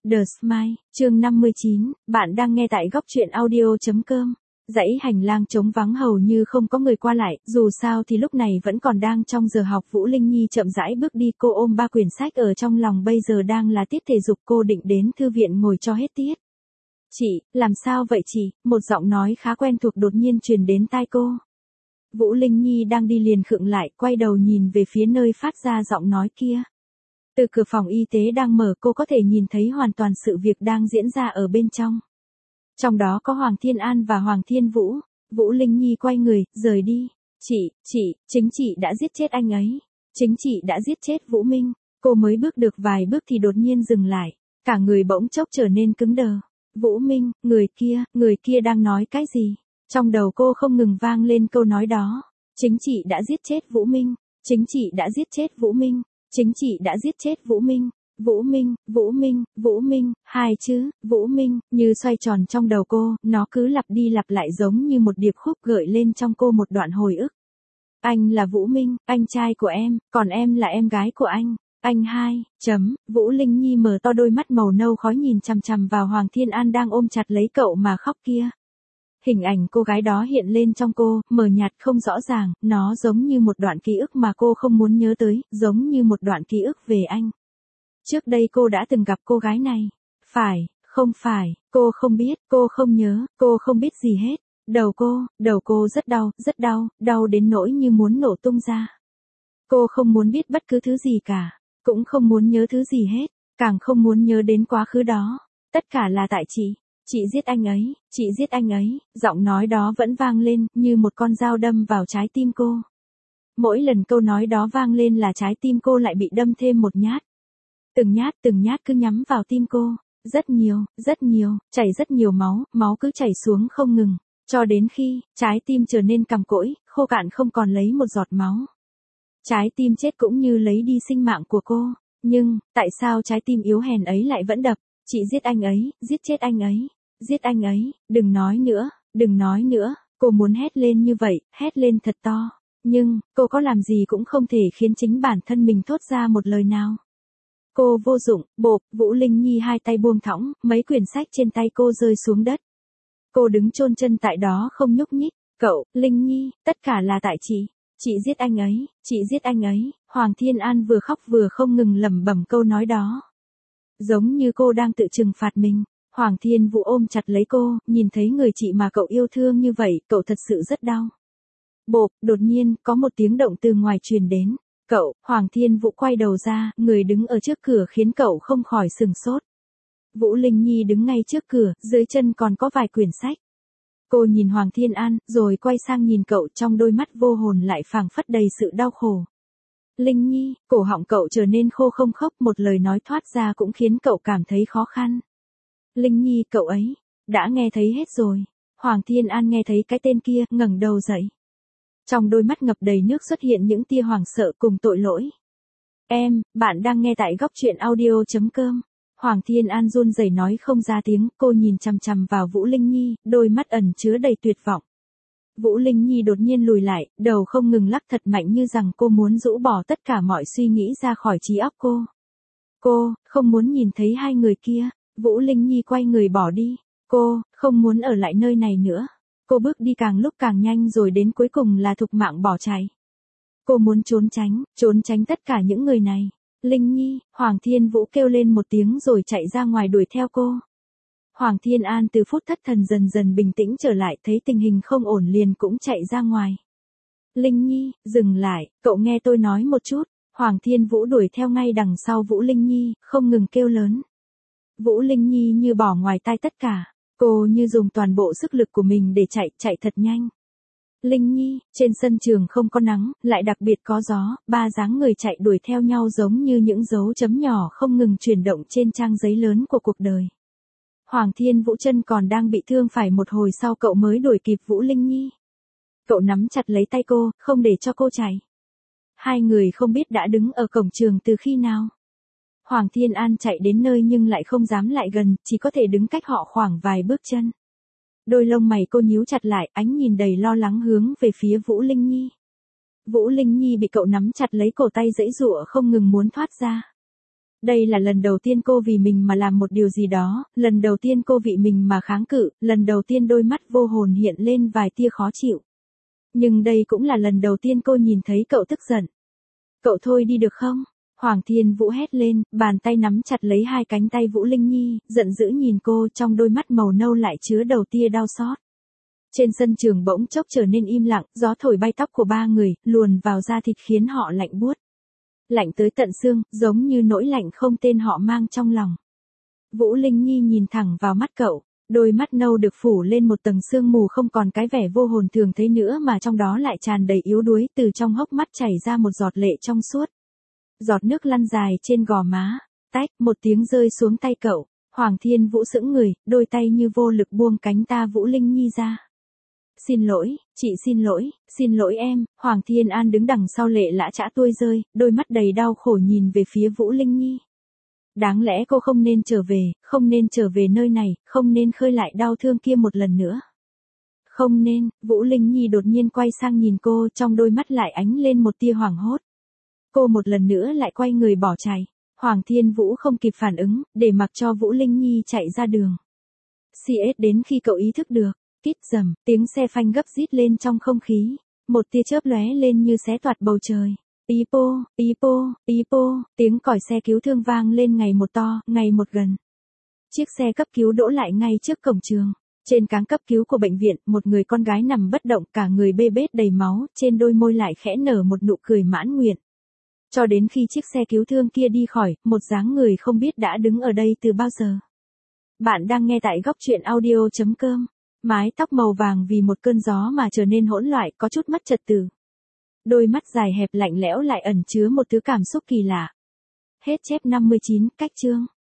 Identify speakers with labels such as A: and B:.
A: The Smile, chương 59, bạn đang nghe tại góc truyện audio.com. Dãy hành lang trống vắng hầu như không có người qua lại, dù sao thì lúc này vẫn còn đang trong giờ học. Vũ Linh Nhi chậm rãi bước đi, cô ôm 3 quyển sách ở trong lòng, bây giờ đang là tiết thể dục, cô định đến thư viện ngồi cho hết tiết. Chị, làm sao vậy chị? Một giọng nói khá quen thuộc đột nhiên truyền đến tai cô. Vũ Linh Nhi đang đi liền khựng lại, quay đầu nhìn về phía nơi phát ra giọng nói kia. Từ cửa phòng y tế đang mở, cô có thể nhìn thấy hoàn toàn sự việc đang diễn ra ở bên trong. Trong đó có Hoàng Thiên An và Hoàng Thiên Vũ. Vũ Linh Nhi quay người, rời đi. Chính chị đã giết chết anh ấy. Chính chị đã giết chết Vũ Minh. Cô mới bước được vài bước thì đột nhiên dừng lại. Cả người bỗng chốc trở nên cứng đờ. Vũ Minh, người kia đang nói cái gì? Trong đầu cô không ngừng vang lên câu nói đó. Chính chị đã giết chết Vũ Minh. Chính chị đã giết chết Vũ Minh. Chính chị đã giết chết Vũ Minh. Vũ Minh, hai chữ, Vũ Minh, như xoay tròn trong đầu cô, nó cứ lặp đi lặp lại giống như một điệp khúc gợi lên trong cô một đoạn hồi ức. Anh là Vũ Minh, anh trai của em, còn em là em gái của anh. Anh hai, Vũ Linh Nhi mở to đôi mắt màu nâu khói nhìn chằm chằm vào Hoàng Thiên An đang ôm chặt lấy cậu mà khóc kia. Hình ảnh cô gái đó hiện lên trong cô, mờ nhạt không rõ ràng, nó giống như một đoạn ký ức mà cô không muốn nhớ tới, giống như một đoạn ký ức về anh. Trước đây cô đã từng gặp cô gái này. Không phải, cô không biết, cô không nhớ, cô không biết gì hết. Đầu cô rất đau đến nỗi như muốn nổ tung ra. Cô không muốn biết bất cứ thứ gì cả, cũng không muốn nhớ thứ gì hết, càng không muốn nhớ đến quá khứ đó. Tất cả là tại chị. Chị giết anh ấy, giọng nói đó vẫn vang lên, như một con dao đâm vào trái tim cô. Mỗi lần câu nói đó vang lên là trái tim cô lại bị đâm thêm một nhát. Từng nhát cứ nhắm vào tim cô. Rất nhiều, chảy rất nhiều máu cứ chảy xuống không ngừng. Cho đến khi, trái tim trở nên cằn cỗi, khô cạn không còn lấy một giọt máu. Trái tim chết cũng như lấy đi sinh mạng của cô. Nhưng, tại sao trái tim yếu hèn ấy lại vẫn đập? Chị giết anh ấy, giết chết anh ấy. Giết anh ấy, đừng nói nữa, cô muốn hét lên như vậy, hét lên thật to. Nhưng, cô có làm gì cũng không thể khiến chính bản thân mình thốt ra một lời nào. Cô vô dụng, bộp, Vũ Linh Nhi hai tay buông thõng, mấy quyển sách trên tay cô rơi xuống đất. Cô đứng chôn chân tại đó không nhúc nhích. Linh Nhi, tất cả là tại chị. Chị giết anh ấy, Hoàng Thiên An vừa khóc vừa không ngừng lẩm bẩm câu nói đó. Giống như cô đang tự trừng phạt mình. Hoàng Thiên Vũ ôm chặt lấy cô, nhìn thấy người chị mà cậu yêu thương như vậy, cậu thật sự rất đau. Bộp, đột nhiên, có một tiếng động từ ngoài truyền đến. Hoàng Thiên Vũ quay đầu ra, người đứng ở trước cửa khiến cậu không khỏi sửng sốt. Vũ Linh Nhi đứng ngay trước cửa, dưới chân còn có vài quyển sách. Cô nhìn Hoàng Thiên An, rồi quay sang nhìn cậu, trong đôi mắt vô hồn lại phảng phất đầy sự đau khổ. Linh Nhi, cổ họng cậu trở nên khô không khốc, một lời nói thoát ra cũng khiến cậu cảm thấy khó khăn. Linh Nhi, cậu ấy, đã nghe thấy hết rồi. Hoàng Thiên An nghe thấy cái tên kia, ngẩng đầu dậy. Trong đôi mắt ngập đầy nước xuất hiện những tia hoảng sợ cùng tội lỗi. Bạn đang nghe tại góc truyện audio.com. Hoàng Thiên An run rẩy nói không ra tiếng, cô nhìn chằm chằm vào Vũ Linh Nhi, đôi mắt ẩn chứa đầy tuyệt vọng. Vũ Linh Nhi đột nhiên lùi lại, đầu không ngừng lắc thật mạnh như rằng cô muốn rũ bỏ tất cả mọi suy nghĩ ra khỏi trí óc cô. Cô, không muốn nhìn thấy hai người kia. Vũ Linh Nhi quay người bỏ đi. Cô, không muốn ở lại nơi này nữa. Cô bước đi càng lúc càng nhanh rồi đến cuối cùng là thục mạng bỏ chạy. Cô muốn trốn tránh tất cả những người này. Linh Nhi, Hoàng Thiên Vũ kêu lên một tiếng rồi chạy ra ngoài đuổi theo cô. Hoàng Thiên An từ phút thất thần dần dần bình tĩnh trở lại, thấy tình hình không ổn liền cũng chạy ra ngoài. Linh Nhi, dừng lại, cậu nghe tôi nói một chút. Hoàng Thiên Vũ đuổi theo ngay đằng sau Vũ Linh Nhi, không ngừng kêu lớn. Vũ Linh Nhi như bỏ ngoài tai tất cả. Cô như dùng toàn bộ sức lực của mình để chạy thật nhanh. Linh Nhi, trên sân trường không có nắng, lại đặc biệt có gió, ba dáng người chạy đuổi theo nhau giống như những dấu chấm nhỏ không ngừng chuyển động trên trang giấy lớn của cuộc đời. Hoàng Thiên Vũ chân còn đang bị thương, phải một hồi sau cậu mới đuổi kịp Vũ Linh Nhi. Cậu nắm chặt lấy tay cô, không để cho cô chạy. Hai người không biết đã đứng ở cổng trường từ khi nào. Hoàng Thiên An chạy đến nơi nhưng lại không dám lại gần, chỉ có thể đứng cách họ khoảng vài bước chân. Đôi lông mày cô nhíu chặt lại, ánh nhìn đầy lo lắng hướng về phía Vũ Linh Nhi. Vũ Linh Nhi bị cậu nắm chặt lấy cổ tay giãy giụa không ngừng muốn thoát ra. Đây là lần đầu tiên cô vì mình mà làm một điều gì đó, lần đầu tiên cô vì mình mà kháng cự, lần đầu tiên đôi mắt vô hồn hiện lên vài tia khó chịu. Nhưng đây cũng là lần đầu tiên cô nhìn thấy cậu tức giận. Cậu thôi đi được không? Hoàng Thiên Vũ hét lên, bàn tay nắm chặt lấy hai cánh tay Vũ Linh Nhi, giận dữ nhìn cô, trong đôi mắt màu nâu lại chứa đầu tia đau xót. Trên sân trường bỗng chốc trở nên im lặng, gió thổi bay tóc của ba người, luồn vào da thịt khiến họ lạnh buốt. Lạnh tới tận xương, giống như nỗi lạnh không tên họ mang trong lòng. Vũ Linh Nhi nhìn thẳng vào mắt cậu, đôi mắt nâu được phủ lên một tầng sương mù không còn cái vẻ vô hồn thường thấy nữa mà trong đó lại tràn đầy yếu đuối, từ trong hốc mắt chảy ra một giọt lệ trong suốt. Giọt nước lăn dài trên gò má, tách, một tiếng rơi xuống tay cậu. Hoàng Thiên Vũ sững người, đôi tay như vô lực buông cánh ta Vũ Linh Nhi ra. Xin lỗi, chị xin lỗi em. Hoàng Thiên An đứng đằng sau lệ lã chã tuôn rơi, đôi mắt đầy đau khổ nhìn về phía Vũ Linh Nhi. Đáng lẽ cô không nên trở về nơi này, không nên khơi lại đau thương kia một lần nữa. Không nên. Vũ Linh Nhi đột nhiên quay sang nhìn cô, trong đôi mắt lại ánh lên một tia hoảng hốt. Cô một lần nữa lại quay người bỏ chạy. Hoàng Thiên Vũ không kịp phản ứng, để mặc cho Vũ Linh Nhi chạy ra đường. CS đến khi cậu ý thức được, kít rầm, tiếng xe phanh gấp rít lên trong không khí. Một tia chớp lóe lên như xé toạc bầu trời. Pipo, pipo, pipo, tiếng còi xe cứu thương vang lên ngày một to, ngày một gần. Chiếc xe cấp cứu đỗ lại ngay trước cổng trường. Trên cáng cấp cứu của bệnh viện, một người con gái nằm bất động, cả người bê bết đầy máu, trên đôi môi lại khẽ nở một nụ cười mãn nguyện. Cho đến khi chiếc xe cứu thương kia đi khỏi, một dáng người không biết đã đứng ở đây từ bao giờ. Bạn đang nghe tại góc truyện audio.com. Mái tóc màu vàng vì một cơn gió mà trở nên hỗn loạn, có chút mất trật tự. Đôi mắt dài hẹp lạnh lẽo lại ẩn chứa một thứ cảm xúc kỳ lạ. Hết chép 59, cách chương.